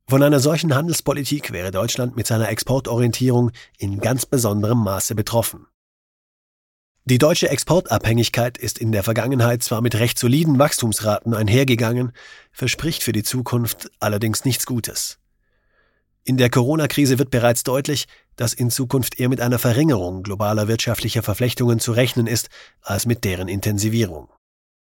Von einer solchen Handelspolitik wäre Deutschland mit seiner Exportorientierung in ganz besonderem Maße betroffen. Die deutsche Exportabhängigkeit ist in der Vergangenheit zwar mit recht soliden Wachstumsraten einhergegangen, verspricht für die Zukunft allerdings nichts Gutes. In der Corona-Krise wird bereits deutlich, dass in Zukunft eher mit einer Verringerung globaler wirtschaftlicher Verflechtungen zu rechnen ist, als mit deren Intensivierung.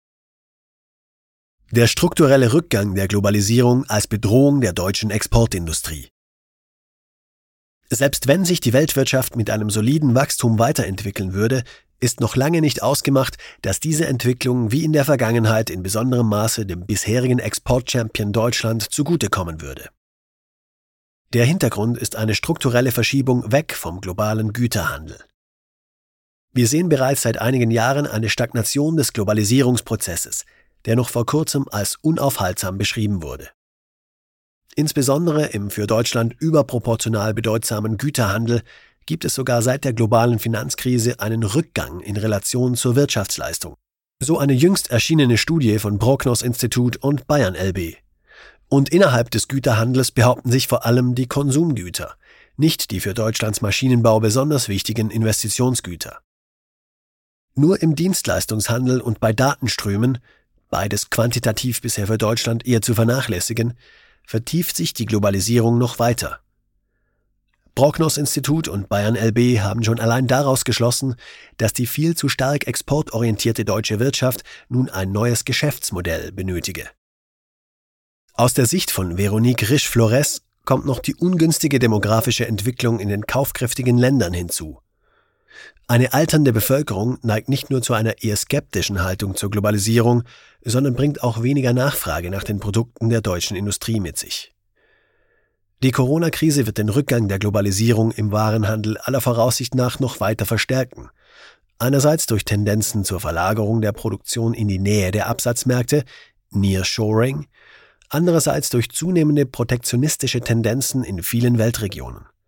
Der strukturelle Rückgang der Globalisierung als Bedrohung der deutschen Exportindustrie. Selbst wenn sich die Weltwirtschaft mit einem soliden Wachstum weiterentwickeln würde, ist noch lange nicht ausgemacht, dass diese Entwicklung wie in der Vergangenheit in besonderem Maße dem bisherigen Export-Champion Deutschland zugutekommen würde. Der Hintergrund ist eine strukturelle Verschiebung weg vom globalen Güterhandel. Wir sehen bereits seit einigen Jahren eine Stagnation des Globalisierungsprozesses, der noch vor kurzem als unaufhaltsam beschrieben wurde. Insbesondere im für Deutschland überproportional bedeutsamen Güterhandel gibt es sogar seit der globalen Finanzkrise einen Rückgang in Relation zur Wirtschaftsleistung. So eine jüngst erschienene Studie von Broknos-Institut und Bayern LB. Und innerhalb des Güterhandels behaupten sich vor allem die Konsumgüter, nicht die für Deutschlands Maschinenbau besonders wichtigen Investitionsgüter. Nur im Dienstleistungshandel und bei Datenströmen, beides quantitativ bisher für Deutschland eher zu vernachlässigen, vertieft sich die Globalisierung noch weiter. Broknos-Institut und Bayern LB haben schon allein daraus geschlossen, dass die viel zu stark exportorientierte deutsche Wirtschaft nun ein neues Geschäftsmodell benötige. Aus der Sicht von Veronique Risch-Flores kommt noch die ungünstige demografische Entwicklung in den kaufkräftigen Ländern hinzu. Eine alternde Bevölkerung neigt nicht nur zu einer eher skeptischen Haltung zur Globalisierung, sondern bringt auch weniger Nachfrage nach den Produkten der deutschen Industrie mit sich. Die Corona-Krise wird den Rückgang der Globalisierung im Warenhandel aller Voraussicht nach noch weiter verstärken. Einerseits durch Tendenzen zur Verlagerung der Produktion in die Nähe der Absatzmärkte, Nearshoring, andererseits durch zunehmende protektionistische Tendenzen in vielen Weltregionen.